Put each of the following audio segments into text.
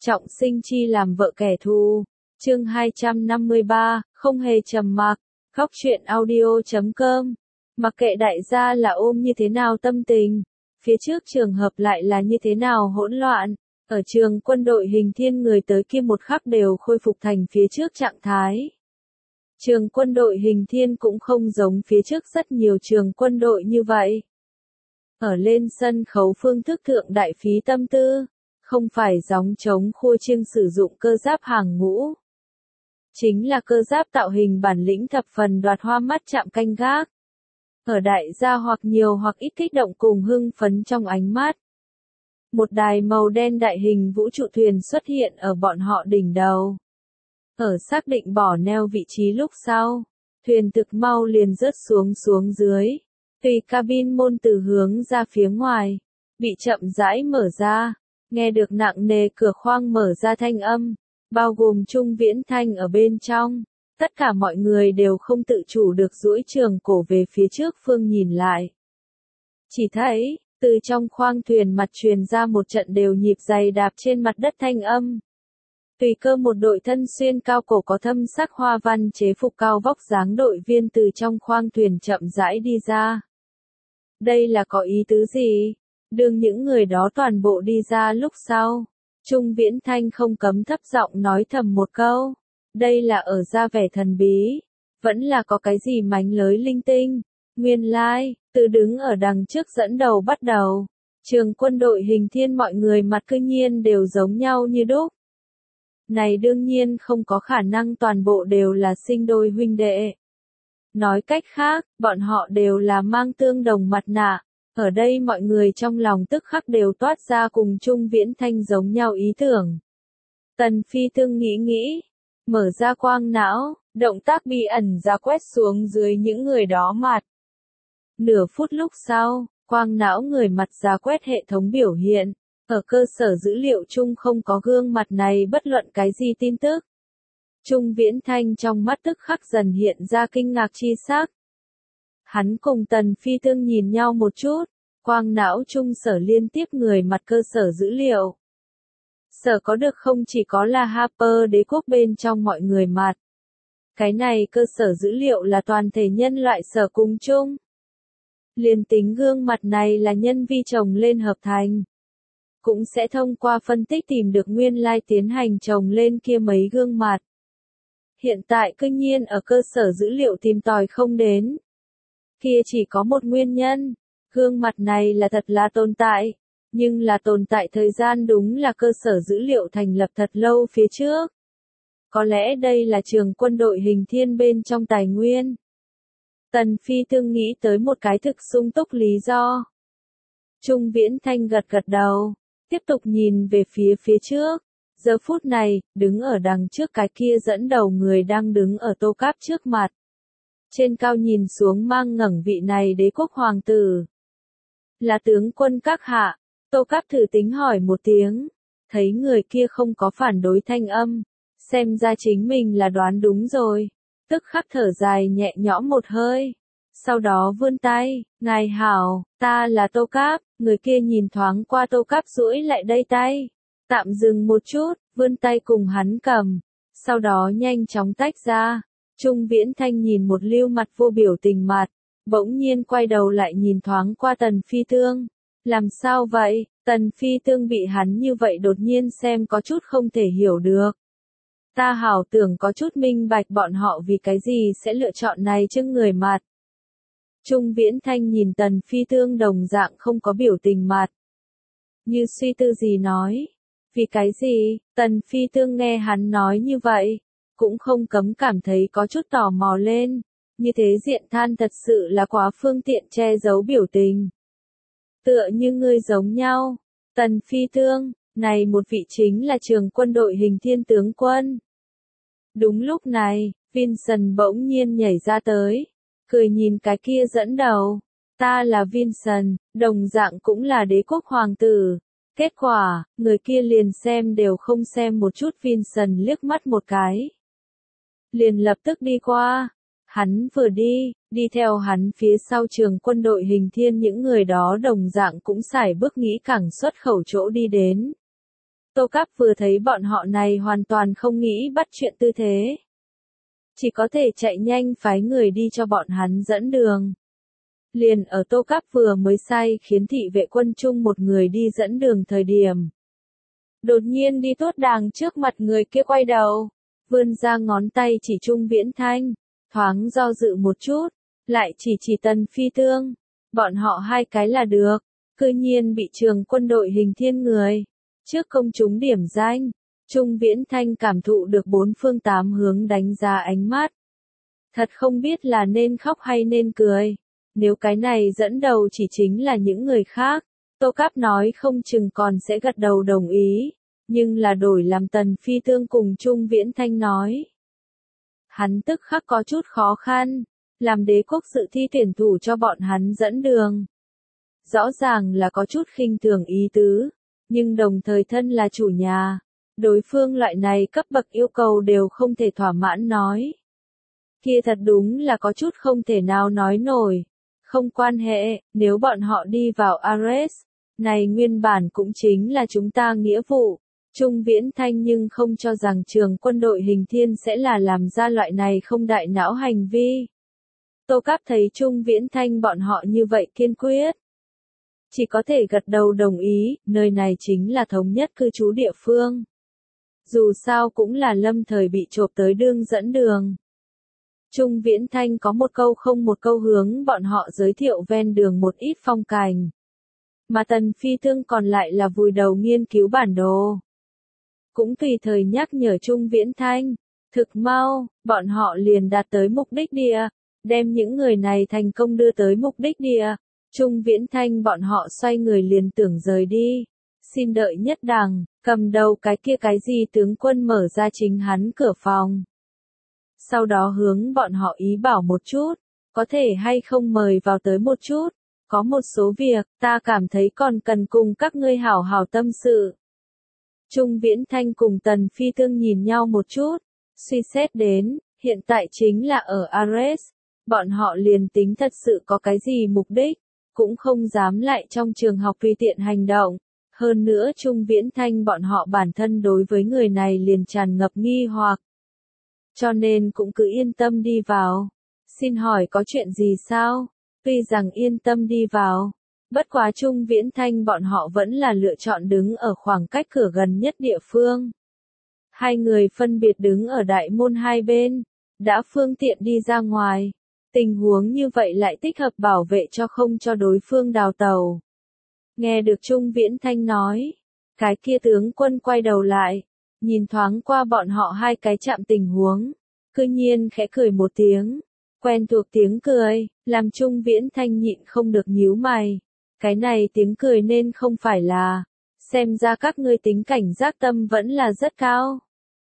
Trọng sinh chi làm vợ kẻ thù. Chương 253, không hề trầm mặc. Góc truyện audio.com. Mặc kệ đại gia là ôm như thế nào tâm tình, phía trước trường hợp lại là như thế nào hỗn loạn, ở trường quân đội Hình Thiên người tới kia một khắc đều khôi phục thành phía trước trạng thái. Trường quân đội Hình Thiên cũng không giống phía trước rất nhiều trường quân đội như vậy. Ở lên sân khấu phương thức thượng đại phí tâm tư, không phải gióng trống khua chiêng sử dụng cơ giáp hàng ngũ. Chính là cơ giáp tạo hình bản lĩnh thập phần đoạt hoa mắt chạm canh gác. Ở đại gia hoặc nhiều hoặc ít kích động cùng hưng phấn trong ánh mắt. Một đài màu đen đại hình vũ trụ thuyền xuất hiện ở bọn họ đỉnh đầu. Ở xác định bỏ neo vị trí lúc sau, thuyền thực mau liền rớt xuống dưới. Tùy cabin môn từ hướng ra phía ngoài, bị chậm rãi mở ra, nghe được nặng nề cửa khoang mở ra thanh âm, bao gồm Trung Viễn Thanh ở bên trong. Tất cả mọi người đều không tự chủ được duỗi trường cổ về phía trước phương nhìn lại. Chỉ thấy, từ trong khoang thuyền mặt truyền ra một trận đều nhịp giày đạp trên mặt đất thanh âm. Tùy cơ một đội thân xuyên cao cổ có thâm sắc hoa văn chế phục cao vóc dáng đội viên từ trong khoang thuyền chậm rãi đi ra. Đây là có ý tứ gì? Đương những người đó toàn bộ đi ra lúc sau, Trung Viễn Thanh không cấm thấp giọng nói thầm một câu. Đây là ở ra vẻ thần bí, vẫn là có cái gì mánh lới linh tinh. Nguyên lai, từ đứng ở đằng trước dẫn đầu bắt đầu, trường quân đội Hình Thiên mọi người mặt cư nhiên đều giống nhau như đúc. Này đương nhiên không có khả năng toàn bộ đều là sinh đôi huynh đệ. Nói cách khác, bọn họ đều là mang tương đồng mặt nạ. Ở đây mọi người trong lòng tức khắc đều toát ra cùng Trung Viễn Thanh giống nhau ý tưởng. Tần Phi Tương nghĩ, mở ra quang não, động tác bí ẩn ra quét xuống dưới những người đó mặt. Nửa phút lúc sau, quang não người mặt ra quét hệ thống biểu hiện, ở cơ sở dữ liệu chung không có gương mặt này bất luận cái gì tin tức. Trung Viễn Thanh trong mắt tức khắc dần hiện ra kinh ngạc chi sắc. Hắn cùng Tần Phi Tương nhìn nhau một chút, quang não chung sở liên tiếp người mặt cơ sở dữ liệu. Sở có được không chỉ có là Harper đế quốc bên trong mọi người mặt. Cái này cơ sở dữ liệu là toàn thể nhân loại sở cùng chung. Liên tính gương mặt này là nhân vi chồng lên hợp thành. Cũng sẽ thông qua phân tích tìm được nguyên lai tiến hành chồng lên kia mấy gương mặt. Hiện tại cư nhiên ở cơ sở dữ liệu tìm tòi không đến. Kia chỉ có một nguyên nhân, gương mặt này là thật là tồn tại, nhưng là tồn tại thời gian đúng là cơ sở dữ liệu thành lập thật lâu phía trước. Có lẽ đây là trường quân đội Hình Thiên bên trong tài nguyên. Tần Phi Tương nghĩ tới một cái thực sung túc lý do. Trung Viễn Thanh gật đầu, tiếp tục nhìn về phía trước. Giờ phút này, đứng ở đằng trước cái kia dẫn đầu người đang đứng ở Tô Cáp trước mặt. Trên cao nhìn xuống mang ngẩng vị này đế quốc hoàng tử. Là tướng quân các hạ, Tô Cáp thử tính hỏi một tiếng, thấy người kia không có phản đối thanh âm, xem ra chính mình là đoán đúng rồi, tức khắc thở dài nhẹ nhõm một hơi, sau đó vươn tay, ngài hảo, ta là Tô Cáp, người kia nhìn thoáng qua Tô Cáp duỗi lại đây tay, tạm dừng một chút, vươn tay cùng hắn cầm, sau đó nhanh chóng tách ra. Trung Viễn Thanh nhìn một lưu mặt vô biểu tình mặt, bỗng nhiên quay đầu lại nhìn thoáng qua Tần Phi Tương. Làm sao vậy? Tần Phi Tương bị hắn như vậy đột nhiên xem có chút không thể hiểu được. Ta hảo tưởng có chút minh bạch bọn họ vì cái gì sẽ lựa chọn này chứ người mặt. Trung Viễn Thanh nhìn Tần Phi Tương đồng dạng không có biểu tình mặt. Như suy tư gì nói. Vì cái gì? Tần Phi Tương nghe hắn nói như vậy. Cũng không cấm cảm thấy có chút tò mò lên, như thế diện than thật sự là quá phương tiện che giấu biểu tình. Tựa như ngươi giống nhau, Tần Phi Tương, này một vị chính là trường quân đội Hình Thiên tướng quân. Đúng lúc này, Vincent bỗng nhiên nhảy ra tới, cười nhìn cái kia dẫn đầu, ta là Vincent, đồng dạng cũng là đế quốc hoàng tử. Kết quả, người kia liền xem đều không xem một chút Vincent liếc mắt một cái. Liền lập tức đi qua. Hắn vừa đi theo hắn phía sau trường quân đội Hình Thiên những người đó đồng dạng cũng xài bước nghĩ cẳng xuất khẩu chỗ đi đến. Tô Cáp vừa thấy bọn họ này hoàn toàn không nghĩ bắt chuyện tư thế. Chỉ có thể chạy nhanh phái người đi cho bọn hắn dẫn đường. Liền ở Tô Cáp vừa mới sai khiến thị vệ quân chung một người đi dẫn đường thời điểm. Đột nhiên đi tốt đàng trước mặt người kia quay đầu, vươn ra ngón tay chỉ Trung Viễn Thanh, thoáng do dự một chút, lại chỉ Tần Phi Tương. Bọn họ hai cái là được, cư nhiên bị trường quân đội Hình Thiên người. Trước công chúng điểm danh, Trung Viễn Thanh cảm thụ được bốn phương tám hướng đánh giá ánh mắt. Thật không biết là nên khóc hay nên cười. Nếu cái này dẫn đầu chỉ chính là những người khác, Tô Cáp nói không chừng còn sẽ gật đầu đồng ý, nhưng là đổi làm Tần Phi Tương cùng Trung Viễn Thanh nói. Hắn tức khắc có chút khó khăn, làm đế quốc sự thi tuyển thủ cho bọn hắn dẫn đường. Rõ ràng là có chút khinh thường ý tứ, nhưng đồng thời thân là chủ nhà, đối phương loại này cấp bậc yêu cầu đều không thể thỏa mãn nói. Kia thật đúng là có chút không thể nào nói nổi. Không quan hệ, nếu bọn họ đi vào Ares, này nguyên bản cũng chính là chúng ta nghĩa vụ. Trung Viễn Thanh nhưng không cho rằng trường quân đội Hình Thiên sẽ là làm ra loại này không đại não hành vi. Tô Cáp thấy Trung Viễn Thanh bọn họ như vậy kiên quyết. Chỉ có thể gật đầu đồng ý, nơi này chính là thống nhất cư trú địa phương. Dù sao cũng là lâm thời bị chộp tới đương dẫn đường. Trung Viễn Thanh có một câu không một câu hướng bọn họ giới thiệu ven đường một ít phong cảnh. Mà Tần Phi Tương còn lại là vùi đầu nghiên cứu bản đồ. Cũng tùy thời nhắc nhở Trung Viễn Thanh. Thực mau, bọn họ liền đạt tới mục đích địa, đem những người này thành công đưa tới mục đích địa. Trung Viễn Thanh bọn họ xoay người liền tưởng rời đi. Xin đợi nhất đằng, cầm đầu cái kia cái gì tướng quân mở ra chính hắn cửa phòng. Sau đó hướng bọn họ ý bảo một chút, có thể hay không mời vào tới một chút, có một số việc, ta cảm thấy còn cần cùng các ngươi hảo hảo tâm sự. Trung Viễn Thanh cùng Tần Phi Tương nhìn nhau một chút, suy xét đến, hiện tại chính là ở Ares, bọn họ liền tính thật sự có cái gì mục đích, cũng không dám lại trong trường học tùy tiện hành động. Hơn nữa Trung Viễn Thanh bọn họ bản thân đối với người này liền tràn ngập nghi hoặc. Cho nên cũng cứ yên tâm đi vào. Xin hỏi có chuyện gì sao? Tuy rằng yên tâm đi vào, bất quá Trung Viễn Thanh bọn họ vẫn là lựa chọn đứng ở khoảng cách cửa gần nhất địa phương. Hai người phân biệt đứng ở đại môn hai bên, đã phương tiện đi ra ngoài. Tình huống như vậy lại tích hợp bảo vệ cho không cho đối phương đào tàu. Nghe được Trung Viễn Thanh nói, cái kia tướng quân quay đầu lại, nhìn thoáng qua bọn họ hai cái chạm tình huống, cư nhiên khẽ cười một tiếng, quen thuộc tiếng cười, làm Trung Viễn Thanh nhịn không được nhíu mày. Cái này tiếng cười nên không phải là, xem ra các ngươi tính cảnh giác tâm vẫn là rất cao.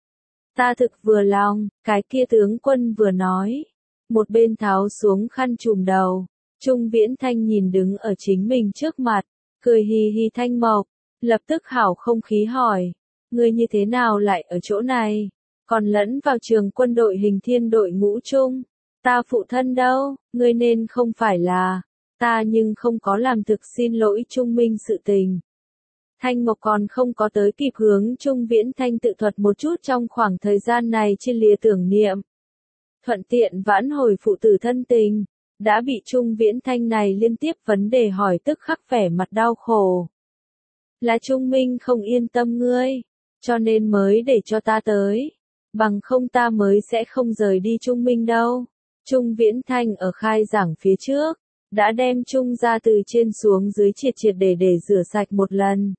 Ta thực vừa lòng, cái kia tướng quân vừa nói, một bên tháo xuống khăn trùm đầu, Trung Viễn Thanh nhìn đứng ở chính mình trước mặt, cười hì hì Thanh Mộc, lập tức hảo không khí hỏi, ngươi như thế nào lại ở chỗ này, còn lẫn vào trường quân đội Hình Thiên đội ngũ chung, ta phụ thân đâu, ngươi nên không phải là, ta nhưng không có làm thực xin lỗi Trung Minh sự tình. Thanh Mộc còn không có tới kịp hướng Trung Viễn Thanh tự thuật một chút trong khoảng thời gian này chia lìa tưởng niệm. Thuận tiện vãn hồi phụ tử thân tình, đã bị Trung Viễn Thanh này liên tiếp vấn đề hỏi tức khắc vẻ mặt đau khổ. Là Trung Minh không yên tâm ngươi, cho nên mới để cho ta tới, bằng không ta mới sẽ không rời đi Trung Minh đâu. Trung Viễn Thanh ở khai giảng phía trước, đã đem Trung ra từ trên xuống dưới triệt để rửa sạch một lần.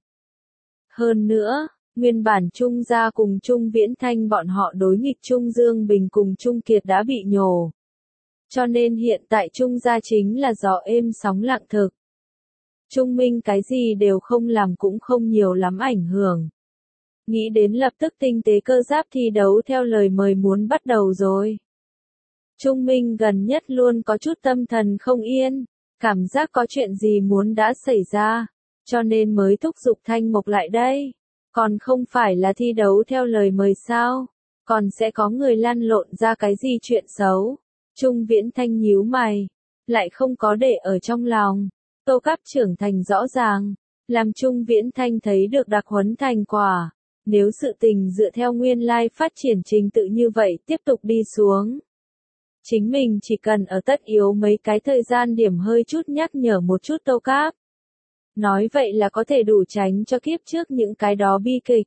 Hơn nữa, nguyên bản Trung gia cùng Trung Viễn Thanh bọn họ đối nghịch Trung Dương Bình cùng Trung Kiệt đã bị nhổ. Cho nên hiện tại Trung gia chính là gió êm sóng lặng thực. Trung Minh cái gì đều không làm cũng không nhiều lắm ảnh hưởng. Nghĩ đến lập tức tinh tế cơ giáp thi đấu theo lời mời muốn bắt đầu rồi. Trung Minh gần nhất luôn có chút tâm thần không yên, cảm giác có chuyện gì muốn đã xảy ra, cho nên mới thúc giục Thanh Mộc lại đây. Còn không phải là thi đấu theo lời mời sao, còn sẽ có người lăn lộn ra cái gì chuyện xấu. Trung Viễn Thanh nhíu mày, lại không có để ở trong lòng. Tô Cáp trưởng thành rõ ràng, làm Trung Viễn Thanh thấy được đặc huấn thành quả, Nếu sự tình dựa theo nguyên lai phát triển trình tự như vậy tiếp tục đi xuống, chính mình chỉ cần ở tất yếu mấy cái thời gian điểm hơi chút nhắc nhở một chút Tô Cáp. Nói vậy là có thể đủ tránh cho kiếp trước những cái đó bi kịch.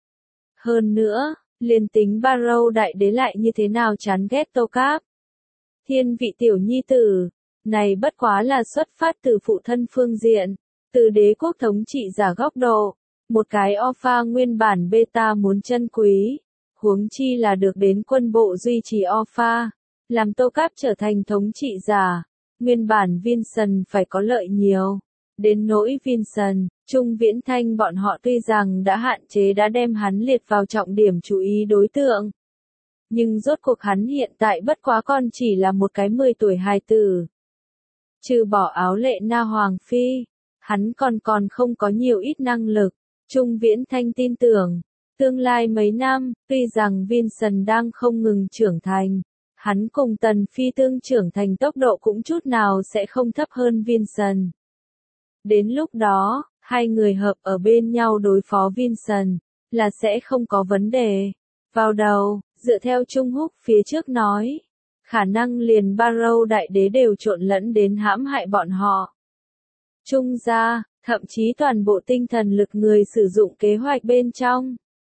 Hơn nữa, liền tính Barrow đại đế lại như thế nào chán ghét Tô Cáp. Thiên vị tiểu nhi tử, này bất quá là xuất phát từ phụ thân phương diện, từ đế quốc thống trị giả góc độ, một cái alpha nguyên bản beta muốn chân quý, huống chi là được đến quân bộ duy trì alpha, làm Tô Cáp trở thành thống trị giả, nguyên bản Vincent phải có lợi nhiều. Đến nỗi Vincent, Trung Viễn Thanh bọn họ tuy rằng đã hạn chế đã đem hắn liệt vào trọng điểm chú ý đối tượng. Nhưng rốt cuộc hắn hiện tại bất quá còn chỉ là một cái 10 tuổi hài tử. Trừ bỏ áo lệ na hoàng phi, hắn còn không có nhiều ít năng lực. Trung Viễn Thanh tin tưởng, tương lai mấy năm, tuy rằng Vincent đang không ngừng trưởng thành, hắn cùng Tần Phi Tương trưởng thành tốc độ cũng chút nào sẽ không thấp hơn Vincent. Đến lúc đó, hai người hợp ở bên nhau đối phó Vincent, là sẽ không có vấn đề. Vào đầu, dựa theo Trung Húc phía trước nói, khả năng liền Barrow đại đế đều trộn lẫn đến hãm hại bọn họ. Trung gia, thậm chí toàn bộ tinh thần lực người sử dụng kế hoạch bên trong.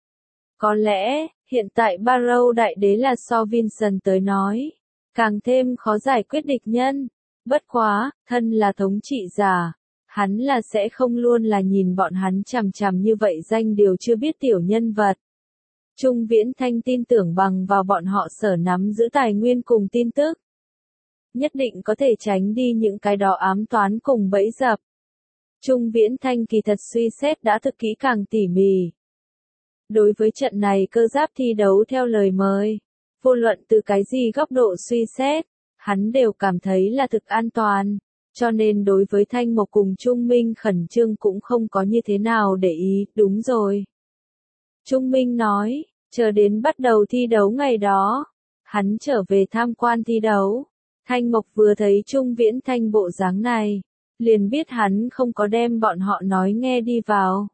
Có lẽ, hiện tại Barrow đại đế là so Vincent tới nói, càng thêm khó giải quyết địch nhân. Bất quá, thân là thống trị giả, hắn là sẽ không luôn là nhìn bọn hắn chằm chằm như vậy danh điều chưa biết tiểu nhân vật. Trung Viễn Thanh tin tưởng bằng vào bọn họ sở nắm giữ tài nguyên cùng tin tức. Nhất định có thể tránh đi những cái đó ám toán cùng bẫy dập. Trung Viễn Thanh kỳ thật suy xét đã thực kỹ càng tỉ mỉ. Đối với trận này cơ giáp thi đấu theo lời mời, vô luận từ cái gì góc độ suy xét, hắn đều cảm thấy là thực an toàn, cho nên đối với Thanh Mộc cùng Trung Minh khẩn trương cũng không có như thế nào để ý, đúng rồi. Trung Minh nói, chờ đến bắt đầu thi đấu ngày đó, hắn trở về tham quan thi đấu. Thanh Mộc vừa thấy Trung Viễn Thanh bộ dáng này, liền biết hắn không có đem bọn họ nói nghe đi vào.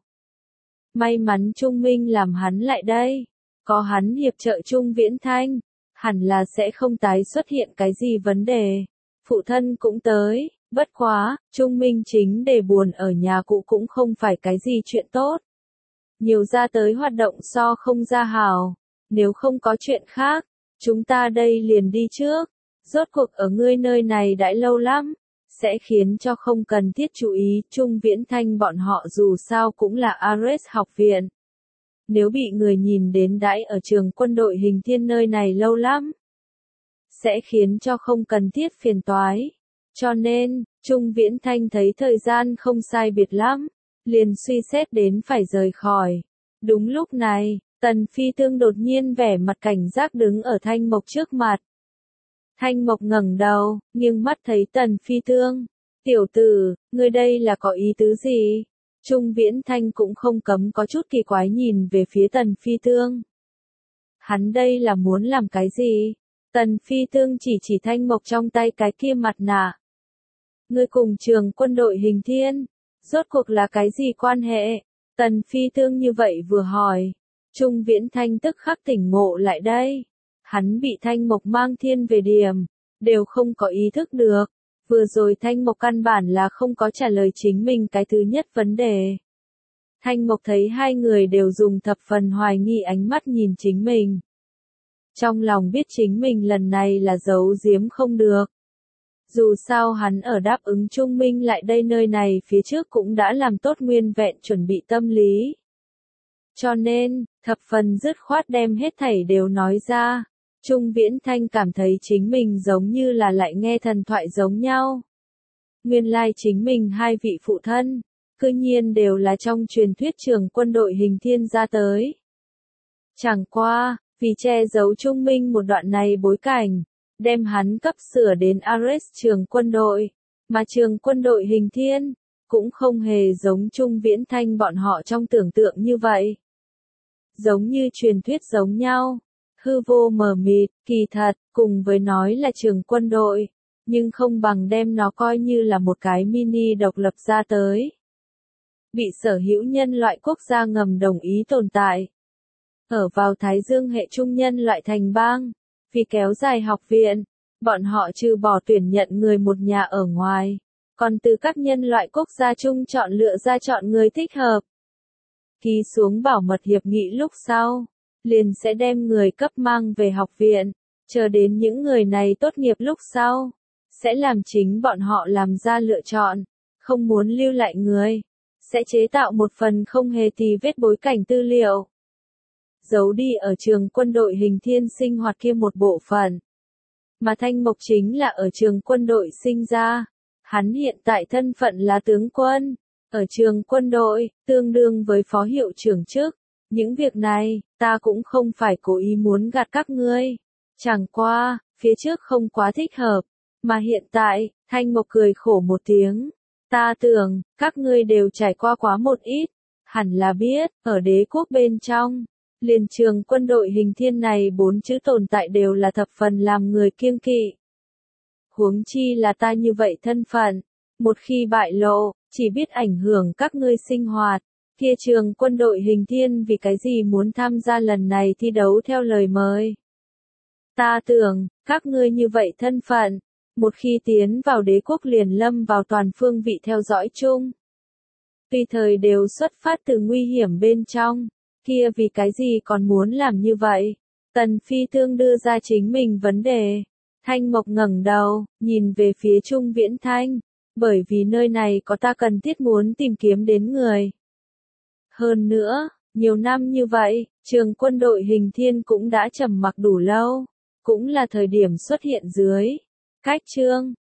May mắn Trung Minh làm hắn lại đây, có hắn hiệp trợ Trung Viễn Thanh, hẳn là sẽ không tái xuất hiện cái gì vấn đề. Phụ thân cũng tới, bất quá, Trung Minh chính để buồn ở nhà cụ cũng không phải cái gì chuyện tốt. Nhiều ra tới hoạt động so không ra hào, nếu không có chuyện khác, chúng ta đây liền đi trước. Rốt cuộc ở ngươi nơi này đã lâu lắm, sẽ khiến cho không cần thiết chú ý. Trung Viễn Thanh bọn họ dù sao cũng là Ares học viện. Nếu bị người nhìn đến đãi ở trường quân đội hình thiên nơi này lâu lắm, sẽ khiến cho không cần thiết phiền toái. Cho nên, Trung Viễn Thanh thấy thời gian không sai biệt lắm, liền suy xét đến phải rời khỏi. Đúng lúc này, Tần Phi Tương đột nhiên vẻ mặt cảnh giác đứng ở Thanh Mộc trước mặt. Thanh Mộc ngẩng đầu, nghiêng mắt thấy Tần Phi Tương. Tiểu tử, ngươi đây là có ý tứ gì? Trung Viễn Thanh cũng không cấm có chút kỳ quái nhìn về phía Tần Phi Tương. Hắn đây là muốn làm cái gì? Tần Phi Tương chỉ Thanh Mộc trong tay cái kia mặt nạ. Ngươi cùng trường quân đội hình thiên, rốt cuộc là cái gì quan hệ? Tần Phi Tương như vậy vừa hỏi. Trung Viễn Thanh tức khắc tỉnh ngộ lại đây. Hắn bị Thanh Mộc mang thiên về điểm, đều không có ý thức được. Vừa rồi Thanh Mộc căn bản là không có trả lời chính mình cái thứ nhất vấn đề. Thanh Mộc thấy hai người đều dùng thập phần hoài nghi ánh mắt nhìn chính mình. Trong lòng biết chính mình lần này là giấu giếm không được. Dù sao hắn ở đáp ứng Trung Minh lại đây nơi này phía trước cũng đã làm tốt nguyên vẹn chuẩn bị tâm lý. Cho nên, thập phần dứt khoát đem hết thảy đều nói ra. Trung Viễn Thanh cảm thấy chính mình giống như là lại nghe thần thoại giống nhau. Nguyên lai chính mình hai vị phụ thân, cư nhiên đều là trong truyền thuyết trường quân đội hình thiên ra tới. Chẳng qua, vì che giấu Trung Minh một đoạn này bối cảnh, đem hắn cấp sửa đến Ares trường quân đội, mà trường quân đội hình thiên, cũng không hề giống Trung Viễn Thanh bọn họ trong tưởng tượng như vậy. Giống như truyền thuyết giống nhau. Hư vô mờ mịt, kỳ thật, cùng với nói là trường quân đội, nhưng không bằng đem nó coi như là một cái mini độc lập ra tới. Bị sở hữu nhân loại quốc gia ngầm đồng ý tồn tại, ở vào Thái Dương hệ trung nhân loại thành bang. Vì kéo dài học viện, bọn họ trừ bỏ tuyển nhận người một nhà ở ngoài, còn từ các nhân loại quốc gia chung chọn người thích hợp. Ký xuống bảo mật hiệp nghị lúc sau, liền sẽ đem người cấp mang về học viện, chờ đến những người này tốt nghiệp lúc sau, sẽ làm chính bọn họ làm ra lựa chọn, không muốn lưu lại người, sẽ chế tạo một phần không hề tì vết bối cảnh tư liệu, giấu đi ở trường quân đội hình thiên sinh hoạt kia một bộ phận. Mà Thanh Mộc chính là ở trường quân đội sinh ra, hắn hiện tại thân phận là tướng quân, ở trường quân đội, tương đương với phó hiệu trưởng chức. Những việc này, ta cũng không phải cố ý muốn gạt các ngươi. Chẳng qua, phía trước không quá thích hợp. Mà hiện tại, Thanh Mộc cười khổ một tiếng. Ta tưởng, các ngươi đều trải qua quá một ít. Hẳn là biết, ở đế quốc bên trong, liền trường quân đội hình thiên này 4 chữ tồn tại đều là thập phần làm người kiêng kỵ. Huống chi là ta như vậy thân phận. Một khi bại lộ, chỉ biết ảnh hưởng các ngươi sinh hoạt. Kia trường quân đội hình thiên vì cái gì muốn tham gia lần này thi đấu theo lời mời. Ta tưởng, các ngươi như vậy thân phận, một khi tiến vào đế quốc liền lâm vào toàn phương vị theo dõi chung. Tùy thời đều xuất phát từ nguy hiểm bên trong, kia vì cái gì còn muốn làm như vậy? Tần Phi Thương đưa ra chính mình vấn đề. Thanh Mộc ngẩng đầu, nhìn về phía Trung Viễn Thanh, bởi vì nơi này có ta cần thiết muốn tìm kiếm đến người. Hơn nữa, nhiều năm như vậy, trường quân đội hình thiên cũng đã trầm mặc đủ lâu, cũng là thời điểm xuất hiện dưới. Cách chương.